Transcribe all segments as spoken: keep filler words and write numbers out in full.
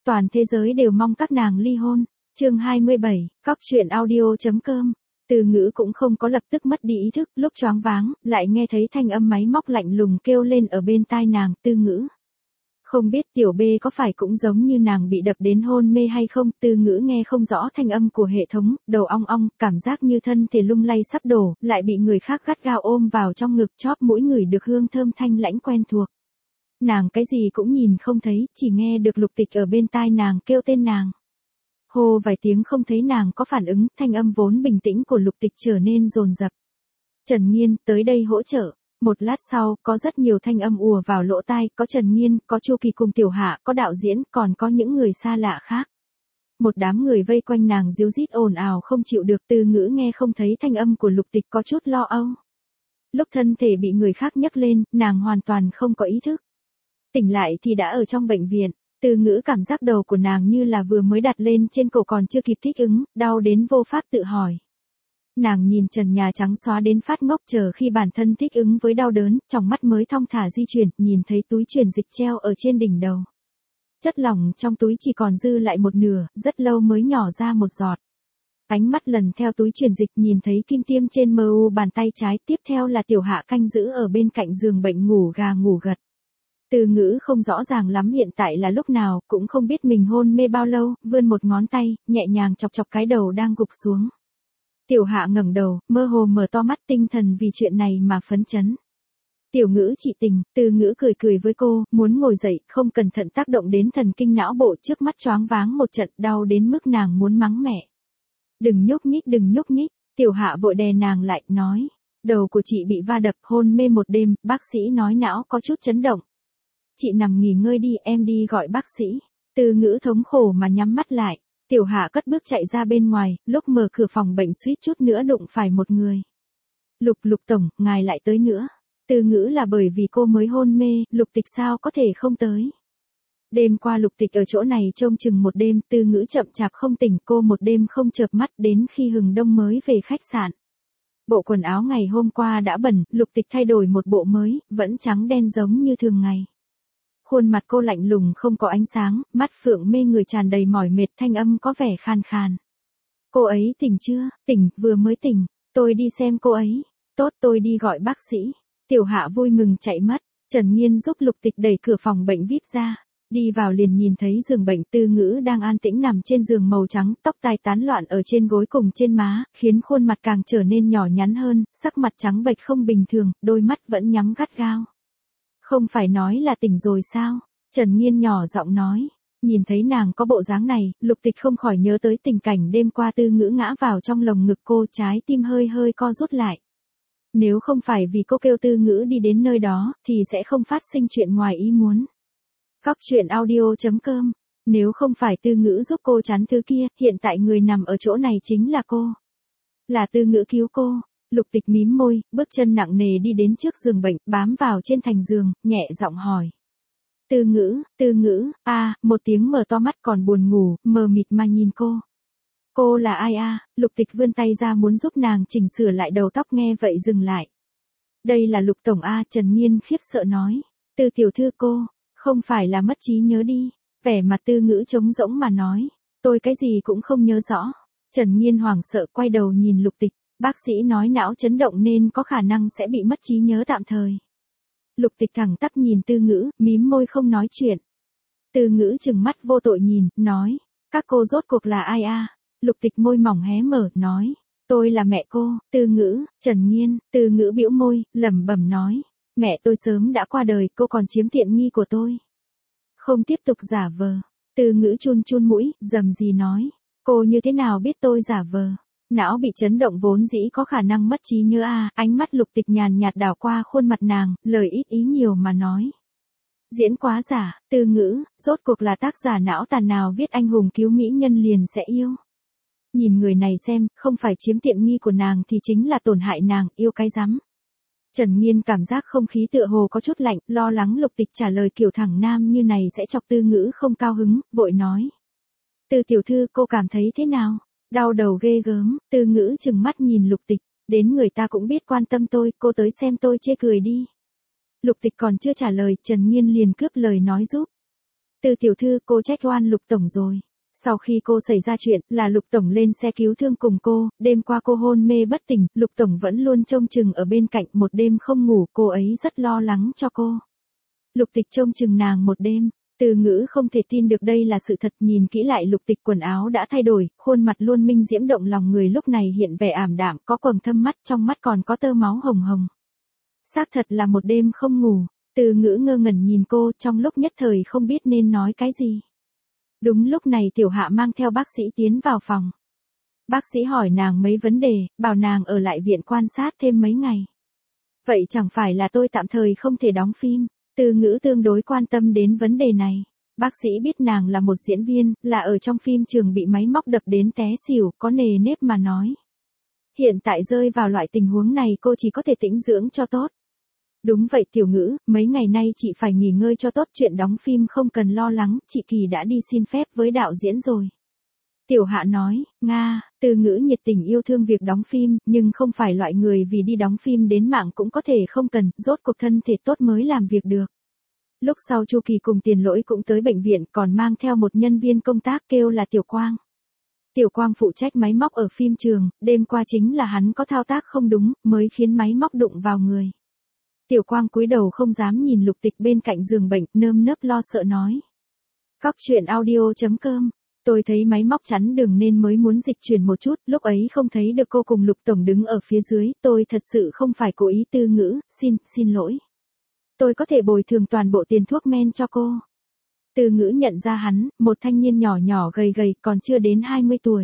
toàn thế giới đều mong các nàng ly hôn. Chương hai mươi bảy, cóc truyện audio.com. Từ Ngữ cũng không có lập tức mất đi ý thức, lúc choáng váng, lại nghe thấy thanh âm máy móc lạnh lùng kêu lên ở bên tai nàng, Tư Ngữ. Không biết tiểu B có phải cũng giống như nàng bị đập đến hôn mê hay không, Tư Ngữ nghe không rõ thanh âm của hệ thống, đầu ong ong, cảm giác như thân thể lung lay sắp đổ, lại bị người khác gắt gao ôm vào trong ngực, chóp mũi người được hương thơm thanh lãnh quen thuộc. Nàng cái gì cũng nhìn không thấy, chỉ nghe được Lục Tịch ở bên tai nàng kêu tên nàng. Hô vài tiếng không thấy nàng có phản ứng, thanh âm vốn bình tĩnh của Lục Tịch trở nên dồn dập. Trần Nghiên, tới đây hỗ trợ. Một lát sau, có rất nhiều thanh âm ùa vào lỗ tai, có Trần Nghiên, có Chu Kỳ cùng Tiểu Hạ, có đạo diễn, còn có những người xa lạ khác. Một đám người vây quanh nàng ríu rít ồn ào không chịu được, Từ Ngữ nghe không thấy thanh âm của Lục Tịch có chút lo âu. Lúc thân thể bị người khác nhấc lên, nàng hoàn toàn không có ý thức. Tỉnh lại thì đã ở trong bệnh viện. Từ Ngữ cảm giác đầu của nàng như là vừa mới đặt lên trên cổ còn chưa kịp thích ứng, đau đến vô pháp tự hỏi. Nàng nhìn trần nhà trắng xóa đến phát ngốc chờ khi bản thân thích ứng với đau đớn, trong mắt mới thong thả di chuyển, nhìn thấy túi truyền dịch treo ở trên đỉnh đầu. Chất lỏng trong túi chỉ còn dư lại một nửa, rất lâu mới nhỏ ra một giọt. Ánh mắt lần theo túi truyền dịch nhìn thấy kim tiêm trên mờ u bàn tay trái, tiếp theo là Tiểu Hạ canh giữ ở bên cạnh giường bệnh ngủ gà ngủ gật. Từ Ngữ không rõ ràng lắm hiện tại là lúc nào, cũng không biết mình hôn mê bao lâu, vươn một ngón tay, nhẹ nhàng chọc chọc cái đầu đang gục xuống. Tiểu Hạ ngẩng đầu, mơ hồ mở to mắt, tinh thần vì chuyện này mà phấn chấn. Tiểu Ngữ chị Tình, Từ Ngữ cười cười với cô, muốn ngồi dậy, không cẩn thận tác động đến thần kinh não bộ, trước mắt choáng váng một trận, đau đến mức nàng muốn mắng mẹ. Đừng nhúc nhích đừng nhúc nhích, Tiểu Hạ vội đè nàng lại, nói. Đầu của chị bị va đập, hôn mê một đêm, bác sĩ nói não có chút chấn động. Chị nằm nghỉ ngơi đi, em đi gọi bác sĩ. Từ Ngữ thống khổ mà nhắm mắt lại. Tiểu Hạ cất bước chạy ra bên ngoài, lúc mở cửa phòng bệnh suýt chút nữa đụng phải một người. Lục Lục tổng, ngài lại tới nữa. Từ Ngữ là bởi vì cô mới hôn mê, Lục Tịch sao có thể không tới. Đêm qua Lục Tịch ở chỗ này trông chừng một đêm, Từ Ngữ chậm chạp không tỉnh, cô một đêm không chợp mắt đến khi hừng đông mới về khách sạn. Bộ quần áo ngày hôm qua đã bẩn, Lục Tịch thay đổi một bộ mới, vẫn trắng đen giống như thường ngày. Khuôn mặt cô lạnh lùng không có ánh sáng, mắt phượng mê người tràn đầy mỏi mệt, thanh âm có vẻ khan khan. Cô ấy tỉnh chưa? Tỉnh, vừa mới tỉnh. Tôi đi xem cô ấy. Tốt, tôi đi gọi bác sĩ. Tiểu Hạ vui mừng chạy mất. Trần Nghiên giúp Lục Tịch đẩy cửa phòng bệnh vi ai pi ra. Đi vào liền nhìn thấy giường bệnh, Từ Ngữ đang an tĩnh nằm trên giường màu trắng, tóc tai tán loạn ở trên gối cùng trên má, khiến khuôn mặt càng trở nên nhỏ nhắn hơn, sắc mặt trắng bệch không bình thường, đôi mắt vẫn nhắm gắt gao. Không phải nói là tỉnh rồi sao? Trần Nghiên nhỏ giọng nói. Nhìn thấy nàng có bộ dáng này, Lục Tịch không khỏi nhớ tới tình cảnh đêm qua Tư Ngữ ngã vào trong lồng ngực cô, trái tim hơi hơi co rút lại. Nếu không phải vì cô kêu Tư Ngữ đi đến nơi đó, thì sẽ không phát sinh chuyện ngoài ý muốn. Cóc truyện audio.com. Nếu không phải Tư Ngữ giúp cô chắn thứ kia, hiện tại người nằm ở chỗ này chính là cô. Là Tư Ngữ cứu cô. Lục Tịch mím môi, bước chân nặng nề đi đến trước giường bệnh, bám vào trên thành giường, nhẹ giọng hỏi. Tư Ngữ, Tư Ngữ, a, à, một tiếng mở to mắt còn buồn ngủ, mờ mịt mà nhìn cô. Cô là ai a? À? Lục Tịch vươn tay ra muốn giúp nàng chỉnh sửa lại đầu tóc, nghe vậy dừng lại. Đây là Lục tổng a, à, Trần Nghiên khiếp sợ nói. Từ tiểu thư cô, không phải là mất trí nhớ đi. Vẻ mặt Tư Ngữ trống rỗng mà nói. Tôi cái gì cũng không nhớ rõ. Trần Nghiên hoảng sợ quay đầu nhìn Lục Tịch. Bác sĩ nói não chấn động nên có khả năng sẽ bị mất trí nhớ tạm thời. Lục Tịch thẳng tắp nhìn Tư Ngữ, mím môi không nói chuyện. Tư Ngữ trừng mắt vô tội nhìn, nói. Các cô rốt cuộc là ai a? À? Lục Tịch môi mỏng hé mở, nói. Tôi là mẹ cô. Tư Ngữ, Trần Nghiên. Tư Ngữ bĩu môi, lẩm bẩm nói. Mẹ tôi sớm đã qua đời, cô còn chiếm tiện nghi của tôi. Không tiếp tục giả vờ. Tư Ngữ chun chun mũi, rầm rì nói. Cô như thế nào biết tôi giả vờ? Não bị chấn động vốn dĩ có khả năng mất trí nhớ a, à, ánh mắt Lục Tịch nhàn nhạt đảo qua khuôn mặt nàng, lời ít ý nhiều mà nói. Diễn quá giả, Tư Ngữ, rốt cuộc là tác giả não tàn nào viết anh hùng cứu mỹ nhân liền sẽ yêu. Nhìn người này xem, không phải chiếm tiện nghi của nàng thì chính là tổn hại nàng, yêu cái rắm. Trần Nghiên cảm giác không khí tựa hồ có chút lạnh, lo lắng Lục Tịch trả lời kiểu thẳng nam như này sẽ chọc Tư Ngữ không cao hứng, vội nói. Từ tiểu thư cô cảm thấy thế nào? Đau đầu ghê gớm, Tư Ngữ chừng mắt nhìn Lục Tịch, đến người ta cũng biết quan tâm tôi, cô tới xem tôi chê cười đi. Lục Tịch còn chưa trả lời, Trần Nghiên liền cướp lời nói giúp. Từ tiểu thư, cô trách oan Lục tổng rồi. Sau khi cô xảy ra chuyện, là Lục tổng lên xe cứu thương cùng cô, đêm qua cô hôn mê bất tỉnh, Lục tổng vẫn luôn trông chừng ở bên cạnh, một đêm không ngủ, cô ấy rất lo lắng cho cô. Lục Tịch trông chừng nàng một đêm. Từ Ngữ không thể tin được đây là sự thật, nhìn kỹ lại Lục Tịch quần áo đã thay đổi, khuôn mặt luôn minh diễm động lòng người lúc này hiện vẻ ảm đạm, có quầng thâm mắt, trong mắt còn có tơ máu hồng hồng. Xác thật là một đêm không ngủ. Từ Ngữ ngơ ngẩn nhìn cô, trong lúc nhất thời không biết nên nói cái gì. Đúng lúc này Tiểu Hạ mang theo bác sĩ tiến vào phòng. Bác sĩ hỏi nàng mấy vấn đề, bảo nàng ở lại viện quan sát thêm mấy ngày. Vậy chẳng phải là tôi tạm thời không thể đóng phim? Từ Ngữ tương đối quan tâm đến vấn đề này. Bác sĩ biết nàng là một diễn viên, là ở trong phim trường bị máy móc đập đến té xỉu, có nề nếp mà nói. Hiện tại rơi vào loại tình huống này cô chỉ có thể tĩnh dưỡng cho tốt. Đúng vậy Tiểu Ngữ, mấy ngày nay chị phải nghỉ ngơi cho tốt, chuyện đóng phim không cần lo lắng, chị Kỳ đã đi xin phép với đạo diễn rồi. Tiểu Hạ nói, Nga, Từ Ngữ nhiệt tình yêu thương việc đóng phim, nhưng không phải loại người vì đi đóng phim đến mạng cũng có thể không cần, rốt cuộc thân thể tốt mới làm việc được. Lúc sau Chu Kỳ cùng Tiền Lỗi cũng tới bệnh viện, còn mang theo một nhân viên công tác kêu là Tiểu Quang. Tiểu Quang phụ trách máy móc ở phim trường, đêm qua chính là hắn có thao tác không đúng, mới khiến máy móc đụng vào người. Tiểu Quang cúi đầu không dám nhìn Lục Tịch bên cạnh giường bệnh, nơm nớp lo sợ nói. Cóc truyện audio chấm com. Tôi thấy máy móc chắn đường nên mới muốn dịch chuyển một chút, lúc ấy không thấy được cô cùng Lục tổng đứng ở phía dưới, tôi thật sự không phải cố ý. Từ Ngữ, xin, xin lỗi. Tôi có thể bồi thường toàn bộ tiền thuốc men cho cô. Từ Ngữ nhận ra hắn, một thanh niên nhỏ nhỏ gầy gầy, còn chưa đến hai mươi tuổi.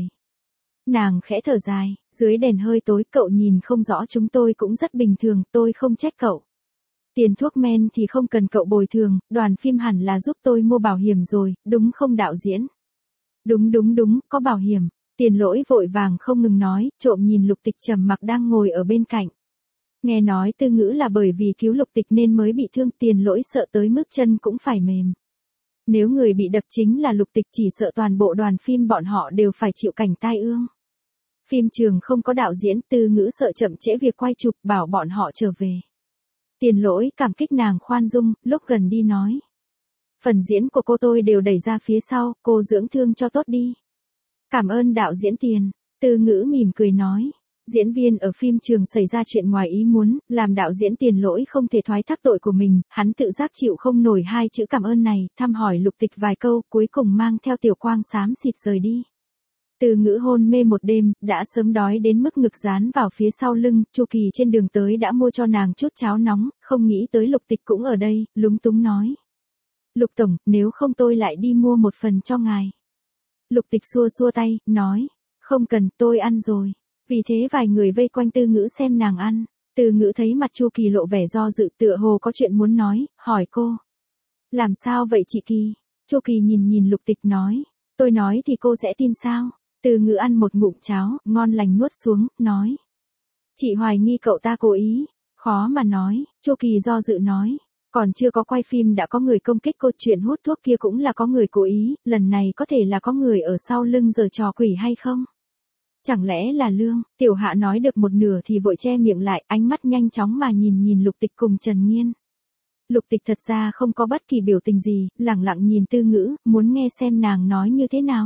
Nàng khẽ thở dài, dưới đèn hơi tối, cậu nhìn không rõ, chúng tôi cũng rất bình thường, tôi không trách cậu. Tiền thuốc men thì không cần cậu bồi thường, đoàn phim hẳn là giúp tôi mua bảo hiểm rồi, đúng không đạo diễn? Đúng đúng đúng, có bảo hiểm. Tiền Lỗi vội vàng không ngừng nói, trộm nhìn Lục Tịch trầm mặc đang ngồi ở bên cạnh. Nghe nói Từ Ngữ là bởi vì cứu Lục Tịch nên mới bị thương, Tiền Lỗi sợ tới mức chân cũng phải mềm. Nếu người bị đập chính là Lục Tịch chỉ sợ toàn bộ đoàn phim bọn họ đều phải chịu cảnh tai ương. Phim trường không có đạo diễn, Từ Ngữ sợ chậm trễ việc quay chụp, bảo bọn họ trở về. Tiền Lỗi cảm kích nàng khoan dung, lúc gần đi nói. Phần diễn của cô tôi đều đẩy ra phía sau, cô dưỡng thương cho tốt đi. Cảm ơn đạo diễn Tiền. Từ Ngữ mỉm cười nói. Diễn viên ở phim trường xảy ra chuyện ngoài ý muốn, làm đạo diễn Tiền Lỗi không thể thoái thác tội của mình, hắn tự giác chịu không nổi hai chữ cảm ơn này, thăm hỏi Lục Tịch vài câu, cuối cùng mang theo Tiểu Quang xám xịt rời đi. Từ Ngữ hôn mê một đêm, đã sớm đói đến mức ngực dán vào phía sau lưng, Chu Kỳ trên đường tới đã mua cho nàng chút cháo nóng, không nghĩ tới Lục Tịch cũng ở đây, lúng túng nói. Lục tổng, nếu không tôi lại đi mua một phần cho ngài. Lục Tịch xua xua tay, nói, không cần, tôi ăn rồi. Vì thế vài người vây quanh Từ Ngữ xem nàng ăn. Từ Ngữ thấy mặt Chu Kỳ lộ vẻ do dự, tựa hồ có chuyện muốn nói, hỏi cô. Làm sao vậy chị Kỳ? Chu Kỳ nhìn nhìn Lục Tịch nói, tôi nói thì cô sẽ tin sao? Từ Ngữ ăn một ngụm cháo, ngon lành nuốt xuống, nói. Chị hoài nghi cậu ta cố ý. Khó mà nói, Chu Kỳ do dự nói. Còn chưa có quay phim đã có người công kích cô, chuyện hút thuốc kia cũng là có người cố ý, lần này có thể là có người ở sau lưng giở trò quỷ hay không? Chẳng lẽ là Lương? Tiểu Hạ nói được một nửa thì vội che miệng lại, ánh mắt nhanh chóng mà nhìn nhìn Lục Tịch cùng Trần Nghiên. Lục Tịch thật ra không có bất kỳ biểu tình gì, lẳng lặng nhìn Từ Ngữ, muốn nghe xem nàng nói như thế nào.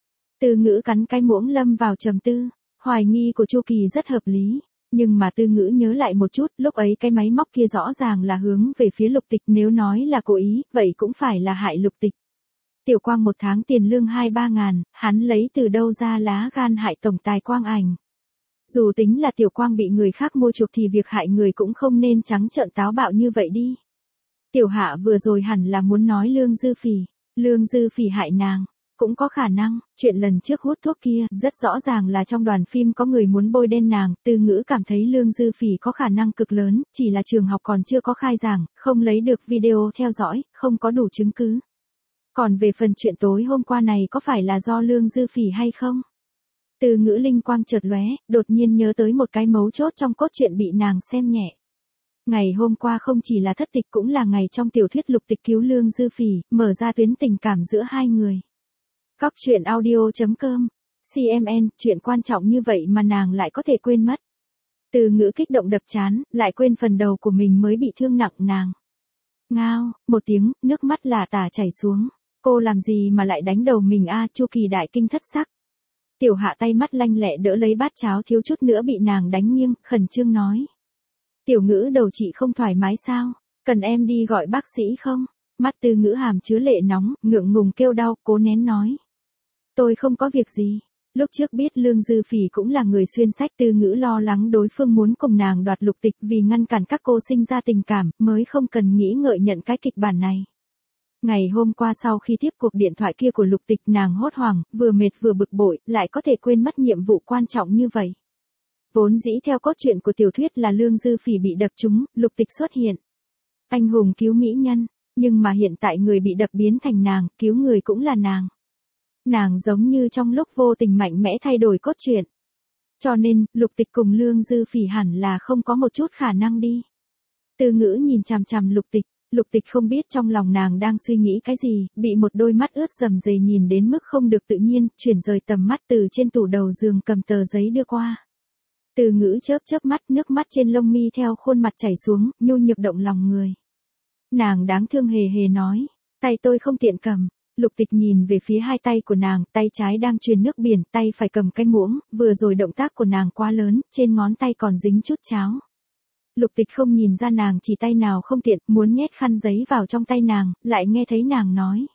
Từ Ngữ cắn cái muỗng lâm vào trầm tư, hoài nghi của Chu Kỳ rất hợp lý. Nhưng mà Từ Ngữ nhớ lại một chút, lúc ấy cái máy móc kia rõ ràng là hướng về phía Lục Tịch, nếu nói là cố ý, vậy cũng phải là hại Lục Tịch. Tiểu Quang một tháng tiền lương hai ba ngàn, hắn lấy từ đâu ra lá gan hại tổng tài Quang Ảnh. Dù tính là Tiểu Quang bị người khác mua chuộc thì việc hại người cũng không nên trắng trợn táo bạo như vậy đi. Tiểu Hạ vừa rồi hẳn là muốn nói Lương Dư Phỉ, Lương Dư Phỉ hại nàng. Cũng có khả năng, chuyện lần trước hút thuốc kia, rất rõ ràng là trong đoàn phim có người muốn bôi đen nàng, Từ Ngữ cảm thấy Lương Dư Phỉ có khả năng cực lớn, chỉ là trường học còn chưa có khai giảng, không lấy được video theo dõi, không có đủ chứng cứ. Còn về phần chuyện tối hôm qua này có phải là do Lương Dư Phỉ hay không? Từ Ngữ linh quang chợt lóe, đột nhiên nhớ tới một cái mấu chốt trong cốt truyện bị nàng xem nhẹ. Ngày hôm qua không chỉ là thất tịch cũng là ngày trong tiểu thuyết Lục Tịch cứu Lương Dư Phỉ, mở ra tuyến tình cảm giữa hai người. Cóc truyện audio chấm com. xê em en, chuyện quan trọng như vậy mà nàng lại có thể quên mất. Từ Ngữ kích động đập trán, lại quên phần đầu của mình mới bị thương nặng nàng. Ngao, một tiếng, nước mắt lả tả chảy xuống. Cô làm gì mà lại đánh đầu mình a? Chu Kỳ đại kinh thất sắc. Tiểu Hạ tay mắt lanh lẹ đỡ lấy bát cháo thiếu chút nữa bị nàng đánh nghiêng, khẩn trương nói. Tiểu Ngữ đầu chị không thoải mái sao? Cần em đi gọi bác sĩ không? Mắt Tư Ngữ hàm chứa lệ nóng, ngượng ngùng kêu đau, cố nén nói. Tôi không có việc gì. Lúc trước biết Lương Dư Phỉ cũng là người xuyên sách, Tư Ngữ lo lắng đối phương muốn cùng nàng đoạt Lục Tịch vì ngăn cản các cô sinh ra tình cảm, mới không cần nghĩ ngợi nhận cái kịch bản này. Ngày hôm qua sau khi tiếp cuộc điện thoại kia của Lục Tịch, nàng hốt hoảng, vừa mệt vừa bực bội, lại có thể quên mất nhiệm vụ quan trọng như vậy. Vốn dĩ theo cốt truyện của tiểu thuyết là Lương Dư Phỉ bị đập trúng, Lục Tịch xuất hiện. Anh hùng cứu mỹ nhân, nhưng mà hiện tại người bị đập biến thành nàng, cứu người cũng là nàng. Nàng giống như trong lúc vô tình mạnh mẽ thay đổi cốt truyện. Cho nên, Lục Tịch cùng Lương Dư Phỉ hẳn là không có một chút khả năng đi. Tư Ngữ nhìn chằm chằm Lục Tịch, Lục Tịch không biết trong lòng nàng đang suy nghĩ cái gì, bị một đôi mắt ướt rầm rề nhìn đến mức không được tự nhiên, chuyển rời tầm mắt từ trên tủ đầu giường cầm tờ giấy đưa qua. Tư Ngữ chớp chớp mắt, nước mắt trên lông mi theo khuôn mặt chảy xuống, nhu nhược động lòng người. Nàng đáng thương hề hề nói, tay tôi không tiện cầm. Lục Tịch nhìn về phía hai tay của nàng, tay trái đang truyền nước biển, tay phải cầm cái muỗng, vừa rồi động tác của nàng quá lớn, trên ngón tay còn dính chút cháo. Lục Tịch không nhìn ra nàng chỉ tay nào không tiện, muốn nhét khăn giấy vào trong tay nàng, lại nghe thấy nàng nói.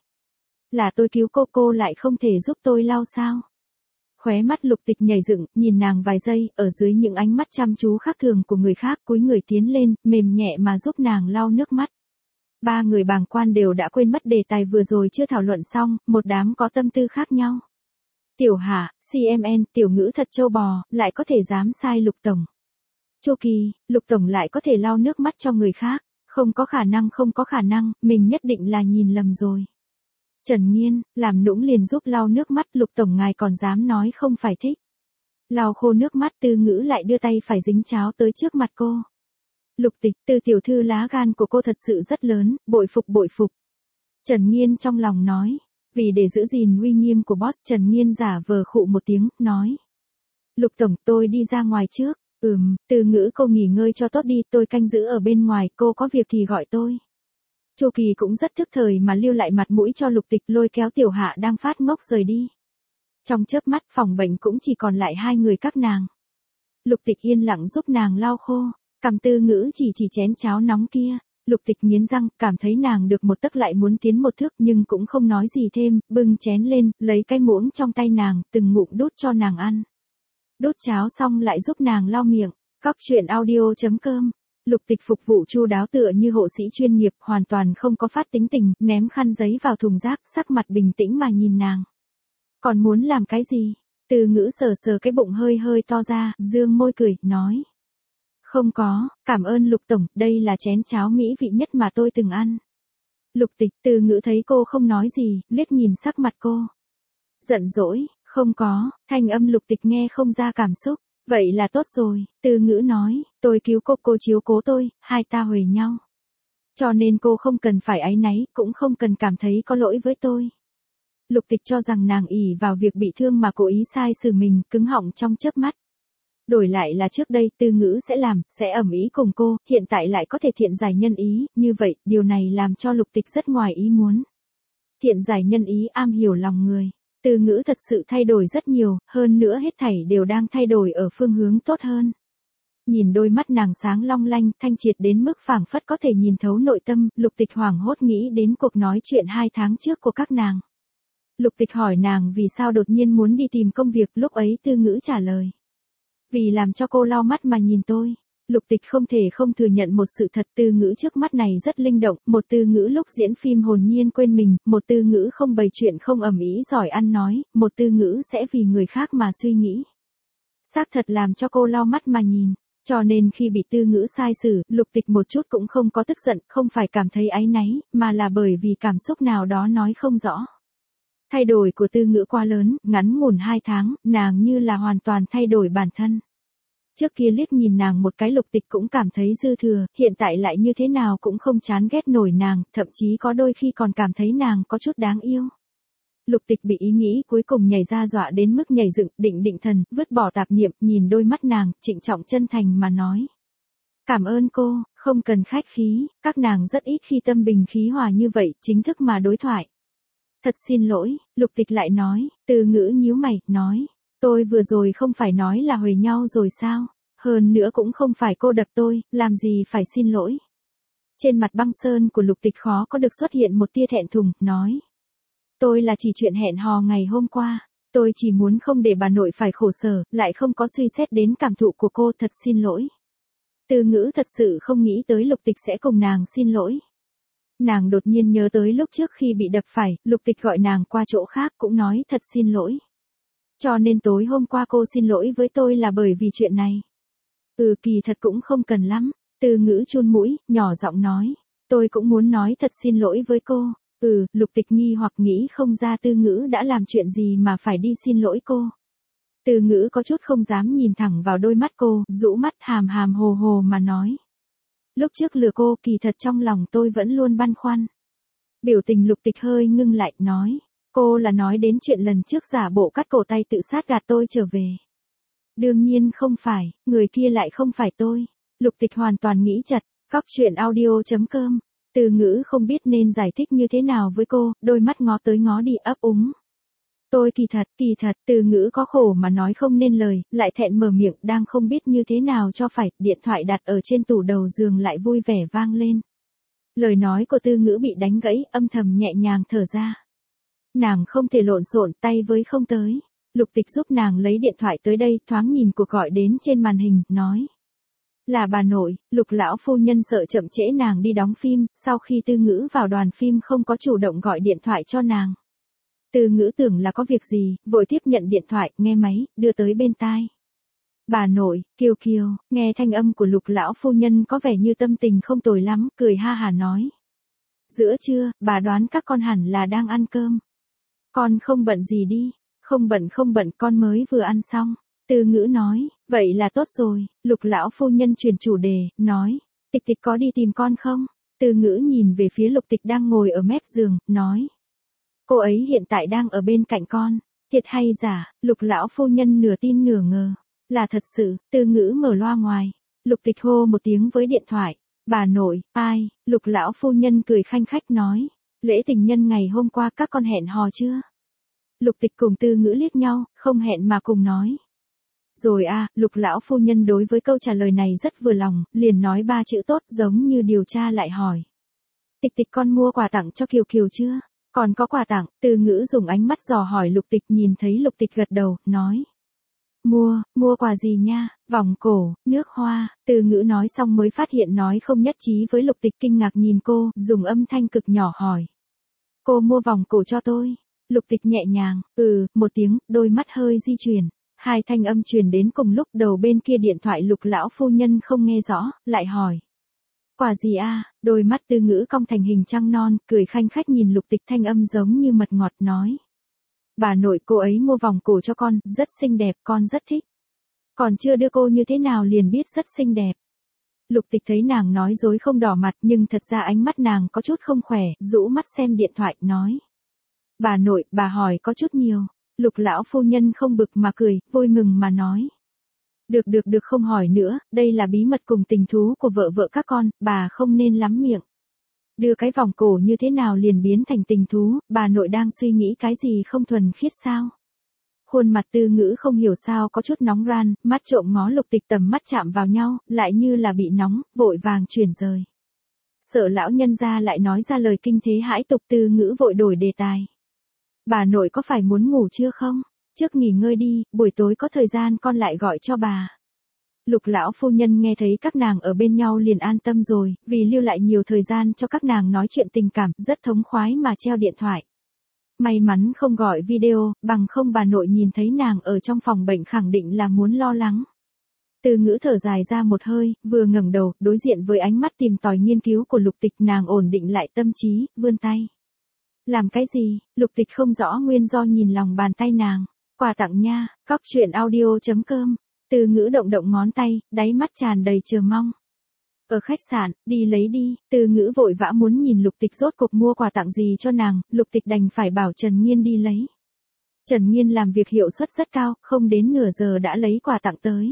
Là tôi cứu cô, cô lại không thể giúp tôi lau sao? Khóe mắt Lục Tịch nhảy dựng, nhìn nàng vài giây, ở dưới những ánh mắt chăm chú khác thường của người khác, cúi người tiến lên, mềm nhẹ mà giúp nàng lau nước mắt. Ba người bàng quan đều đã quên mất đề tài vừa rồi chưa thảo luận xong, một đám có tâm tư khác nhau. Tiểu Hạ, xê em en, Tiểu Ngữ thật trâu bò, lại có thể dám sai Lục Tổng. Chu Kỳ, Lục Tổng lại có thể lau nước mắt cho người khác, không có khả năng không có khả năng, mình nhất định là nhìn lầm rồi. Trần Nghiên, làm nũng liền giúp lau nước mắt, Lục Tổng ngài còn dám nói không phải thích. Lau khô nước mắt, Tư Ngữ lại đưa tay phải dính cháo tới trước mặt cô. Lục Tịch, Từ tiểu thư lá gan của cô thật sự rất lớn, bội phục bội phục. Trần Nghiên trong lòng nói, vì để giữ gìn uy nghiêm của boss, Trần Nghiên giả vờ khụ một tiếng, nói. Lục Tổng, tôi đi ra ngoài trước, ừm, Tư Ngữ cô nghỉ ngơi cho tốt đi, tôi canh giữ ở bên ngoài, cô có việc thì gọi tôi. Chu Kỳ cũng rất thức thời mà lưu lại mặt mũi cho Lục Tịch, lôi kéo Tiểu Hạ đang phát ngốc rời đi. Trong chớp mắt phòng bệnh cũng chỉ còn lại hai người các nàng. Lục Tịch yên lặng giúp nàng lau khô. Cầm Tư Ngữ chỉ chỉ chén cháo nóng kia, Lục Tịch nghiến răng, cảm thấy nàng được một tấc lại muốn tiến một thước nhưng cũng không nói gì thêm, bưng chén lên, lấy cái muỗng trong tay nàng, từng ngụm đút cho nàng ăn. Đút cháo xong lại giúp nàng lau miệng, Cóc truyện audio chấm com. Lục Tịch phục vụ chu đáo tựa như hộ sĩ chuyên nghiệp, hoàn toàn không có phát tính tình, ném khăn giấy vào thùng rác, sắc mặt bình tĩnh mà nhìn nàng. Còn muốn làm cái gì? Tư Ngữ sờ sờ cái bụng hơi hơi to ra, dương môi cười, nói. Không có, cảm ơn Lục Tổng, đây là chén cháo mỹ vị nhất mà tôi từng ăn. Lục Tịch, Tư Ngữ thấy cô không nói gì, liếc nhìn sắc mặt cô. Giận dỗi, không có, thanh âm Lục Tịch nghe không ra cảm xúc. Vậy là tốt rồi, Tư Ngữ nói, tôi cứu cô, cô chiếu cố tôi, hai ta huề nhau. Cho nên cô không cần phải áy náy, cũng không cần cảm thấy có lỗi với tôi. Lục Tịch cho rằng nàng ỷ vào việc bị thương mà cố ý sai xử mình, cứng họng trong chớp mắt. Đổi lại là trước đây Tư Ngữ sẽ làm, sẽ ầm ĩ cùng cô, hiện tại lại có thể thiện giải nhân ý, như vậy, điều này làm cho Lục Tịch rất ngoài ý muốn. Thiện giải nhân ý am hiểu lòng người. Tư Ngữ thật sự thay đổi rất nhiều, hơn nữa hết thảy đều đang thay đổi ở phương hướng tốt hơn. Nhìn đôi mắt nàng sáng long lanh, thanh triệt đến mức phảng phất có thể nhìn thấu nội tâm, Lục Tịch hoảng hốt nghĩ đến cuộc nói chuyện hai tháng trước của các nàng. Lục Tịch hỏi nàng vì sao đột nhiên muốn đi tìm công việc, lúc ấy Tư Ngữ trả lời. Vì làm cho cô lau mắt mà nhìn tôi. Lục Tịch không thể không thừa nhận một sự thật, Tư Ngữ trước mắt này rất linh động, một Tư Ngữ lúc diễn phim hồn nhiên quên mình, một Tư Ngữ không bày chuyện không ầm ĩ giỏi ăn nói, một Tư Ngữ sẽ vì người khác mà suy nghĩ. Xác thật làm cho cô lau mắt mà nhìn, cho nên khi bị Tư Ngữ sai xử, Lục Tịch một chút cũng không có tức giận, không phải cảm thấy áy náy, mà là bởi vì cảm xúc nào đó nói không rõ. Thay đổi của Tư Ngữ quá lớn, ngắn ngủn hai tháng, nàng như là hoàn toàn thay đổi bản thân. Trước kia liếc nhìn nàng một cái Lục Tịch cũng cảm thấy dư thừa, hiện tại lại như thế nào cũng không chán ghét nổi nàng, thậm chí có đôi khi còn cảm thấy nàng có chút đáng yêu. Lục Tịch bị ý nghĩ cuối cùng nhảy ra dọa đến mức nhảy dựng, định định thần, vứt bỏ tạp niệm, nhìn đôi mắt nàng, trịnh trọng chân thành mà nói. Cảm ơn cô, không cần khách khí, các nàng rất ít khi tâm bình khí hòa như vậy, chính thức mà đối thoại. Thật xin lỗi, Lục Tịch lại nói, Từ Ngữ nhíu mày, nói, tôi vừa rồi không phải nói là huề nhau rồi sao, hơn nữa cũng không phải cô đập tôi, làm gì phải xin lỗi. Trên mặt băng sơn của Lục Tịch khó có được xuất hiện một tia thẹn thùng, nói, tôi là chỉ chuyện hẹn hò ngày hôm qua, tôi chỉ muốn không để bà nội phải khổ sở, lại không có suy xét đến cảm thụ của cô, thật xin lỗi. Từ Ngữ thật sự không nghĩ tới Lục Tịch sẽ cùng nàng xin lỗi. Nàng đột nhiên nhớ tới lúc trước khi bị đập phải, Lục Tịch gọi nàng qua chỗ khác cũng nói thật xin lỗi. Cho nên tối hôm qua cô xin lỗi với tôi là bởi vì chuyện này. Ừ, kỳ thật cũng không cần lắm. Từ Ngữ chun mũi, nhỏ giọng nói. Tôi cũng muốn nói thật xin lỗi với cô. Ừ, Lục Tịch nghi hoặc nghĩ không ra Từ Ngữ đã làm chuyện gì mà phải đi xin lỗi cô. Từ Ngữ có chút không dám nhìn thẳng vào đôi mắt cô, rũ mắt hàm hàm hồ hồ mà nói. Lúc trước lừa cô, kỳ thật trong lòng tôi vẫn luôn băn khoăn. Biểu tình Lục Tịch hơi ngưng lại, nói. Cô là nói đến chuyện lần trước giả bộ cắt cổ tay tự sát gạt tôi trở về. Đương nhiên không phải, người kia lại không phải tôi. Lục Tịch hoàn toàn nghĩ chật, Cóc truyện audio chấm com. Từ Ngữ không biết nên giải thích như thế nào với cô, đôi mắt ngó tới ngó đi ấp úng. Tôi kỳ thật, kỳ thật, Từ Ngữ có khổ mà nói không nên lời, lại thẹn mở miệng, đang không biết như thế nào cho phải, điện thoại đặt ở trên tủ đầu giường lại vui vẻ vang lên. Lời nói của Từ Ngữ bị đánh gãy, âm thầm nhẹ nhàng thở ra. Nàng không thể lộn xộn, tay với không tới. Lục Tịch giúp nàng lấy điện thoại tới đây, thoáng nhìn cuộc gọi đến trên màn hình, nói. Là bà nội, Lục lão phu nhân sợ chậm trễ nàng đi đóng phim, sau khi Từ Ngữ vào đoàn phim không có chủ động gọi điện thoại cho nàng. Từ Ngữ tưởng là có việc gì, vội tiếp nhận điện thoại, nghe máy, đưa tới bên tai. Bà nội, Kiều Kiều, nghe thanh âm của Lục lão phu nhân có vẻ như tâm tình không tồi lắm, cười ha hà nói. Giữa trưa, bà đoán các con hẳn là đang ăn cơm. Con không bận gì đi, không bận không bận, con mới vừa ăn xong. Từ Ngữ nói, vậy là tốt rồi. Lục lão phu nhân chuyển chủ đề, nói, Tịch Tịch có đi tìm con không? Từ Ngữ nhìn về phía Lục Tịch đang ngồi ở mép giường, nói. Cô ấy hiện tại đang ở bên cạnh con. Thiệt hay giả? Lục lão phu nhân nửa tin nửa ngờ. Là thật sự. Từ Ngữ mở loa ngoài. Lục Tịch hô một tiếng với điện thoại. Bà nội, ai? Lục lão phu nhân cười khanh khách nói. Lễ tình nhân ngày hôm qua các con hẹn hò chưa? Lục Tịch cùng Từ Ngữ liếc nhau, không hẹn mà cùng nói. Rồi à, Lục lão phu nhân đối với câu trả lời này rất vừa lòng, liền nói ba chữ tốt, giống như điều tra lại hỏi. Tịch Tịch con mua quà tặng cho Kiều Kiều chưa? Còn có quà tặng. Từ Ngữ dùng ánh mắt dò hỏi Lục Tịch, nhìn thấy Lục Tịch gật đầu, nói. Mua, mua quà gì nha? Vòng cổ, nước hoa. Từ Ngữ nói xong mới phát hiện nói không nhất trí với Lục Tịch, kinh ngạc nhìn cô, dùng âm thanh cực nhỏ hỏi. Cô mua vòng cổ cho tôi. Lục Tịch nhẹ nhàng, ừ, một tiếng, đôi mắt hơi di chuyển. Hai thanh âm truyền đến cùng lúc, đầu bên kia điện thoại Lục lão phu nhân không nghe rõ, lại hỏi. Quà gì a? Đôi mắt Từ Ngữ cong thành hình trăng non, cười khanh khách nhìn Lục Tịch, thanh âm giống như mật ngọt, nói. Bà nội, cô ấy mua vòng cổ cho con, rất xinh đẹp, con rất thích. Còn chưa đưa cô như thế nào liền biết rất xinh đẹp. Lục Tịch thấy nàng nói dối không đỏ mặt, nhưng thật ra ánh mắt nàng có chút không khỏe, rũ mắt xem điện thoại, nói. Bà nội, bà hỏi có chút nhiều. Lục lão phu nhân không bực mà cười, vui mừng mà nói. Được được được, không hỏi nữa, đây là bí mật cùng tình thú của vợ vợ các con, bà không nên lắm miệng. Đưa cái vòng cổ như thế nào liền biến thành tình thú, bà nội đang suy nghĩ cái gì không thuần khiết sao? Khuôn mặt Từ Ngữ không hiểu sao có chút nóng ran, mắt trộm ngó Lục Tịch, tầm mắt chạm vào nhau, lại như là bị nóng, vội vàng chuyển rời. Sợ lão nhân gia lại nói ra lời kinh thế hãi tục, Từ Ngữ vội đổi đề tài. Bà nội có phải muốn ngủ chưa không? Trước nghỉ ngơi đi, buổi tối có thời gian con lại gọi cho bà. Lục lão phu nhân nghe thấy các nàng ở bên nhau liền an tâm rồi, vì lưu lại nhiều thời gian cho các nàng nói chuyện tình cảm, rất thống khoái mà treo điện thoại. May mắn không gọi video, bằng không bà nội nhìn thấy nàng ở trong phòng bệnh khẳng định là muốn lo lắng. Từ Ngữ thở dài ra một hơi, vừa ngẩng đầu, đối diện với ánh mắt tìm tòi nghiên cứu của Lục Tịch, nàng ổn định lại tâm trí, vươn tay. Làm cái gì? Lục Tịch không rõ nguyên do nhìn lòng bàn tay nàng. Quà tặng nha, Cóc truyện audio chấm com. Từ Ngữ động động ngón tay, đáy mắt tràn đầy chờ mong. Ở khách sạn, đi lấy đi. Từ Ngữ vội vã muốn nhìn Lục Tịch rốt cuộc mua quà tặng gì cho nàng, Lục Tịch đành phải bảo Trần Nghiên đi lấy. Trần Nghiên làm việc hiệu suất rất cao, không đến nửa giờ đã lấy quà tặng tới.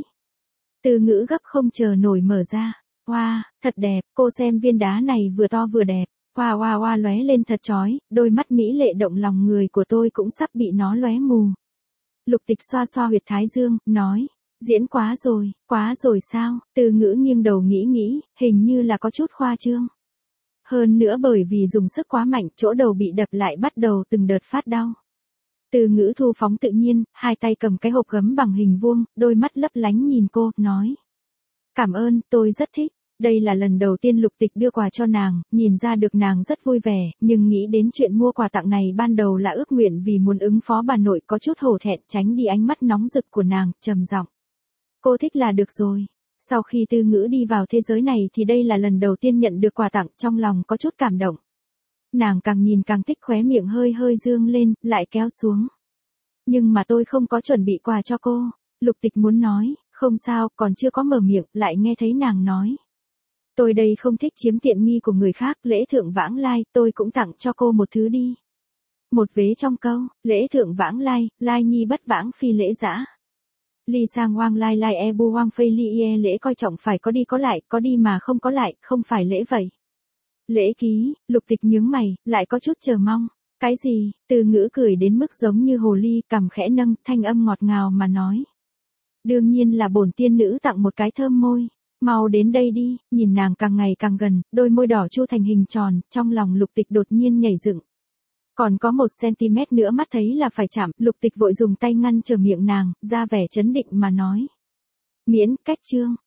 Từ Ngữ gấp không chờ nổi mở ra. Wow, thật đẹp, cô xem viên đá này vừa to vừa đẹp. Hoa hoa hoa lóe lên thật chói, đôi mắt mỹ lệ động lòng người của tôi cũng sắp bị nó lóe mù. Lục Tịch xoa xoa huyệt thái dương, nói, diễn quá rồi, quá rồi sao? Từ Ngữ nghiêng đầu nghĩ nghĩ, hình như là có chút khoa trương. Hơn nữa bởi vì dùng sức quá mạnh, chỗ đầu bị đập lại bắt đầu từng đợt phát đau. Từ Ngữ thu phóng tự nhiên, hai tay cầm cái hộp gấm bằng hình vuông, đôi mắt lấp lánh nhìn cô, nói. Cảm ơn, tôi rất thích. Đây là lần đầu tiên Lục Tịch đưa quà cho nàng, nhìn ra được nàng rất vui vẻ, nhưng nghĩ đến chuyện mua quà tặng này ban đầu là ước nguyện vì muốn ứng phó bà nội có chút hổ thẹn, tránh đi ánh mắt nóng rực của nàng, trầm giọng. Cô thích là được rồi. Sau khi Từ Ngữ đi vào thế giới này thì đây là lần đầu tiên nhận được quà tặng, trong lòng có chút cảm động. Nàng càng nhìn càng thích, khóe miệng hơi hơi dương lên, lại kéo xuống. Nhưng mà tôi không có chuẩn bị quà cho cô. Lục Tịch muốn nói, không sao, còn chưa có mở miệng, lại nghe thấy nàng nói. Tôi đây không thích chiếm tiện nghi của người khác, lễ thượng vãng lai, tôi cũng tặng cho cô một thứ đi. Một vế trong câu, lễ thượng vãng lai, lai nhi bất vãng phi lễ dã. Ly sang hoang lai lai e bu hoang phây ly e lễ coi trọng phải có đi có lại, có đi mà không có lại, không phải lễ vậy. Lễ ký, Lục Tịch nhướng mày, lại có chút chờ mong. Cái gì? Từ Ngữ cười đến mức giống như hồ ly, cằm khẽ nâng, thanh âm ngọt ngào mà nói. Đương nhiên là bổn tiên nữ tặng một cái thơm môi. Mau đến đây đi, nhìn nàng càng ngày càng gần, đôi môi đỏ chu thành hình tròn, trong lòng Lục Tịch đột nhiên nhảy dựng. Còn có một cm nữa mắt thấy là phải chạm, Lục Tịch vội dùng tay ngăn trở miệng nàng, ra vẻ trấn định mà nói. Miễn, cách chương.